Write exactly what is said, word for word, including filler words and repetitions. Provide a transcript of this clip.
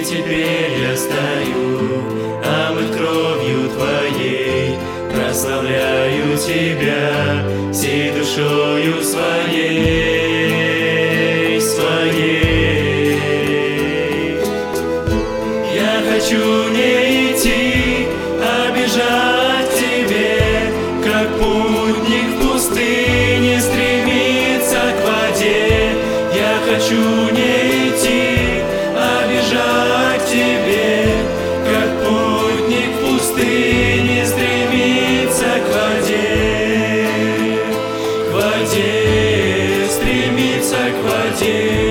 теперь я стою, омыт кровью Твоей, прославляю Тебя всей душою своей, своей. Я хочу не идти, а бежать к Тебе, как путник в пустыне стремится к воде. Я хочу не идти, а бежать к Тебе, как путник в пустыне стремится к воде, к воде, стремится к воде.